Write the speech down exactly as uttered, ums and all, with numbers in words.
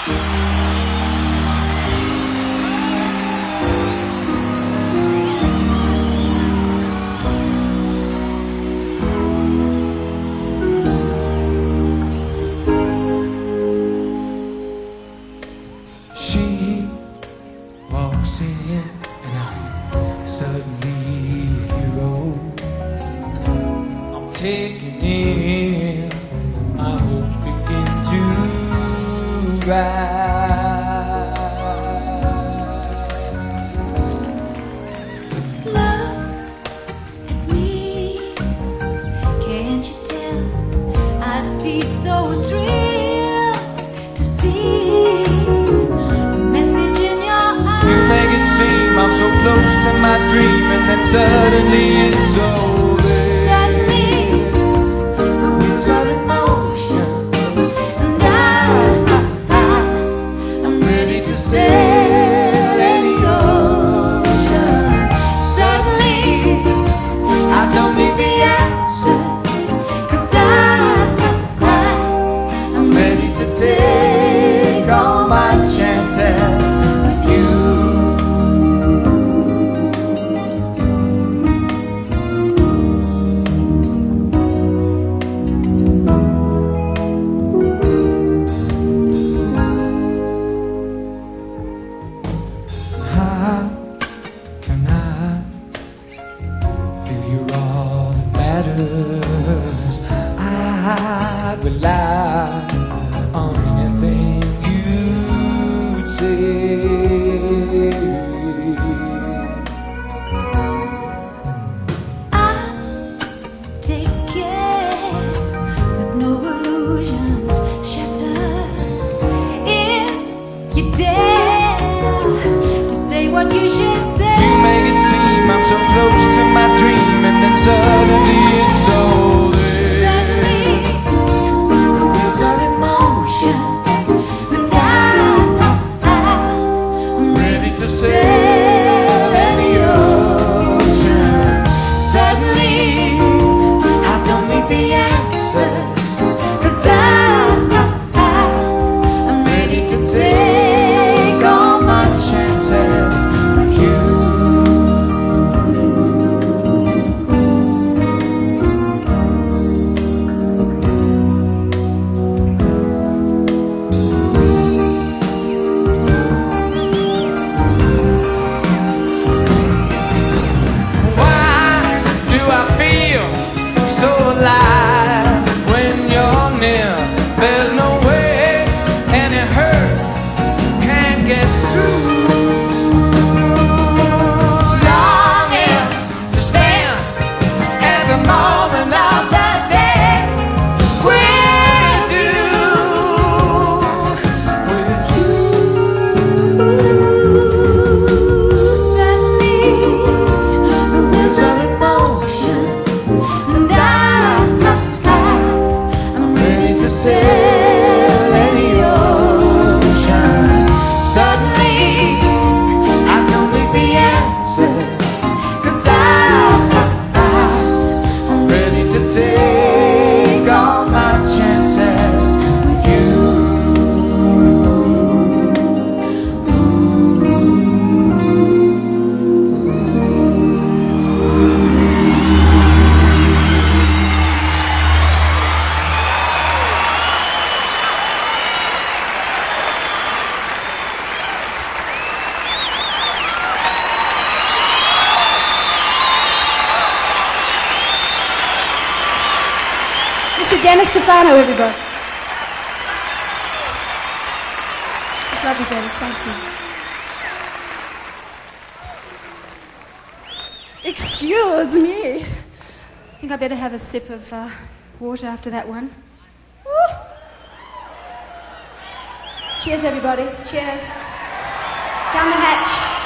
Taking in, my hopes begin to rise. Look at me, can't you tell? I'd be so thrilled to see the message in your eyes. You make it seem I'm so close to my dream, and then suddenly it's over. I'd rely on anything you'd say. I'll take care, but no illusions shattered. If you dare to say what you should say. You make it seem I'm so close to my dream, and then suddenly it's over. There's no way any hurt can get through. Longing to spend every moment of the day with you, with you. Suddenly the wheels of emotion, and I, I, I'm ready to say. Mister Dennis Stefano, everybody. It's lovely, Dennis, thank you. Excuse me. I think I better have a sip of uh, water after that one. Woo. Cheers, everybody. Cheers. Down the hatch.